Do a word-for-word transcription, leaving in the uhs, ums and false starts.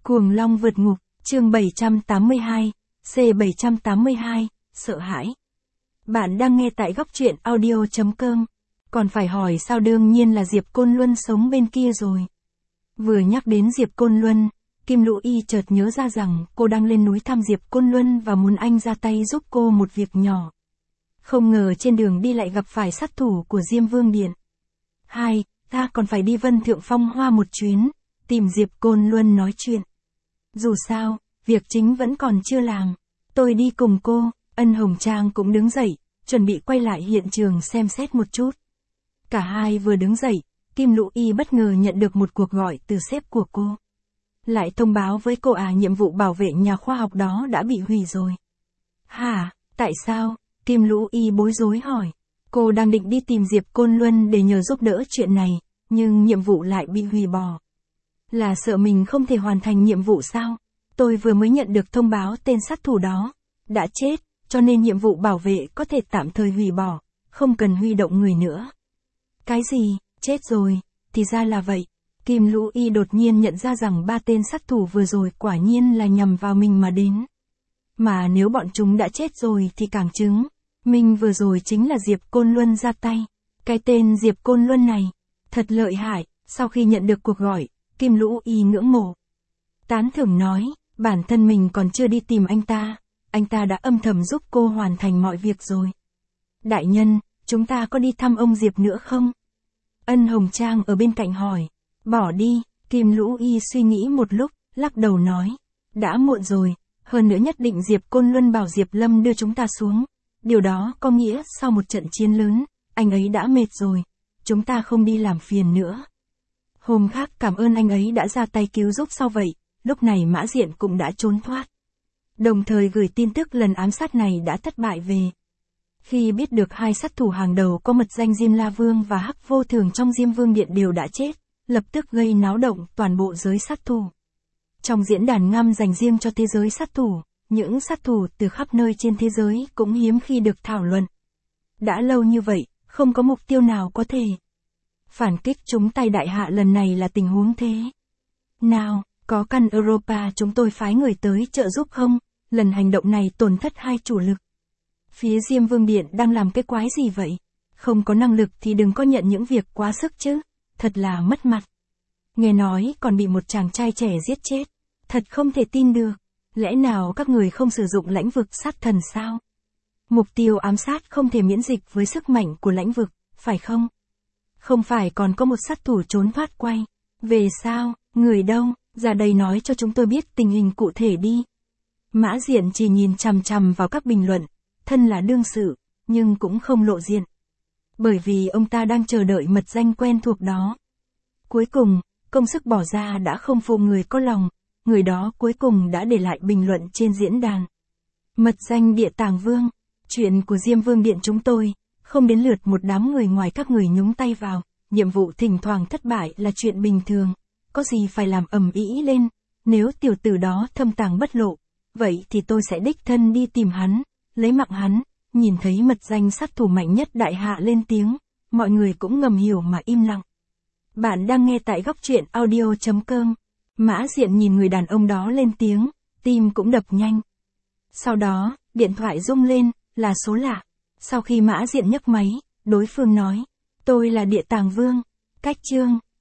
Cuồng long vượt ngục, chương bảy trăm tám mươi hai, C bảy trăm tám mươi hai, sợ hãi. Bạn đang nghe tại góc truyện audio chấm com. Còn phải hỏi sao, đương nhiên là Diệp Côn Luân sống bên kia rồi. Vừa nhắc đến Diệp Côn Luân, Kim Lũ Y chợt nhớ ra rằng cô đang lên núi thăm Diệp Côn Luân và muốn anh ra tay giúp cô một việc nhỏ. Không ngờ trên đường đi lại gặp phải sát thủ của Diêm Vương Điện. Hai, ta còn phải đi Vân Thượng Phong Hoa một chuyến, tìm Diệp Côn Luân nói chuyện. Dù sao, việc chính vẫn còn chưa làm. Tôi đi cùng cô. Ân Hồng Trang cũng đứng dậy, chuẩn bị quay lại hiện trường xem xét một chút. Cả hai vừa đứng dậy, Kim Lũ Y bất ngờ nhận được một cuộc gọi từ sếp của cô. Lại thông báo với cô à nhiệm vụ bảo vệ nhà khoa học đó đã bị hủy rồi. Hả, tại sao? Kim Lũ Y bối rối hỏi. Cô đang định đi tìm Diệp Côn Luân để nhờ giúp đỡ chuyện này, nhưng nhiệm vụ lại bị hủy bỏ. Là sợ mình không thể hoàn thành nhiệm vụ sao? Tôi vừa mới nhận được thông báo tên sát thủ đó đã chết, cho nên nhiệm vụ bảo vệ có thể tạm thời hủy bỏ, không cần huy động người nữa. Cái gì, chết rồi, thì ra là vậy. Kim Lũ Y đột nhiên nhận ra rằng ba tên sát thủ vừa rồi quả nhiên là nhằm vào mình mà đến. Mà nếu bọn chúng đã chết rồi thì càng chứng, mình vừa rồi chính là Diệp Côn Luân ra tay. Cái tên Diệp Côn Luân này, thật lợi hại. Sau khi nhận được cuộc gọi, Kim Lũ Y ngưỡng mộ. Tán thưởng nói, bản thân mình còn chưa đi tìm anh ta, anh ta đã âm thầm giúp cô hoàn thành mọi việc rồi. Đại nhân, chúng ta có đi thăm ông Diệp nữa không? Ân Hồng Trang ở bên cạnh hỏi. Bỏ đi, Kim Lũ Y suy nghĩ một lúc, lắc đầu nói. Đã muộn rồi, hơn nữa nhất định Diệp Côn Luân bảo Diệp Lâm đưa chúng ta xuống. Điều đó có nghĩa sau một trận chiến lớn, anh ấy đã mệt rồi, chúng ta không đi làm phiền nữa. Hôm khác cảm ơn anh ấy đã ra tay cứu giúp sau vậy, lúc này Mã Diện cũng đã trốn thoát. Đồng thời gửi tin tức lần ám sát này đã thất bại về. Khi biết được hai sát thủ hàng đầu có mật danh Diêm La Vương và Hắc Vô Thường trong Diêm Vương Điện đều đã chết, lập tức gây náo động toàn bộ giới sát thủ. Trong diễn đàn ngăm dành riêng cho thế giới sát thủ, những sát thủ từ khắp nơi trên thế giới cũng hiếm khi được thảo luận. Đã lâu như vậy, không có mục tiêu nào có thể phản kích chúng tay đại hạ lần này là tình huống thế nào? Có căn Europa chúng tôi phái người tới trợ giúp không? Lần hành động này tổn thất hai chủ lực. Phía Diêm Vương Điện đang làm cái quái gì vậy? Không có năng lực thì đừng có nhận những việc quá sức chứ. Thật là mất mặt. Nghe nói còn bị một chàng trai trẻ giết chết. Thật không thể tin được. Lẽ nào các người không sử dụng lãnh vực sát thần sao? Mục tiêu ám sát không thể miễn dịch với sức mạnh của lãnh vực, phải không? Không phải còn có một sát thủ trốn thoát quay. Về sao? Người đâu? Ra đây nói cho chúng tôi biết tình hình cụ thể đi. Mã Diện chỉ nhìn chằm chằm vào các bình luận, thân là đương sự, nhưng cũng không lộ diện. Bởi vì ông ta đang chờ đợi mật danh quen thuộc đó. Cuối cùng, công sức bỏ ra đã không phụ người có lòng, người đó cuối cùng đã để lại bình luận trên diễn đàn. Mật danh Địa Tàng Vương, chuyện của Diêm Vương Điện chúng tôi, không đến lượt một đám người ngoài các người nhúng tay vào, nhiệm vụ thỉnh thoảng thất bại là chuyện bình thường. Có gì phải làm ầm ĩ lên, nếu tiểu tử đó thâm tàng bất lộ, vậy thì tôi sẽ đích thân đi tìm hắn, lấy mạng hắn. Nhìn thấy mật danh sát thủ mạnh nhất đại hạ lên tiếng, mọi người cũng ngầm hiểu mà im lặng. Bạn đang nghe tại góc truyện audio chấm com. Mã Diện nhìn người đàn ông đó lên tiếng, tim cũng đập nhanh. Sau đó, điện thoại rung lên, là số lạ. Sau khi Mã Diện nhấc máy, đối phương nói, tôi là Địa Tàng Vương, cách chương.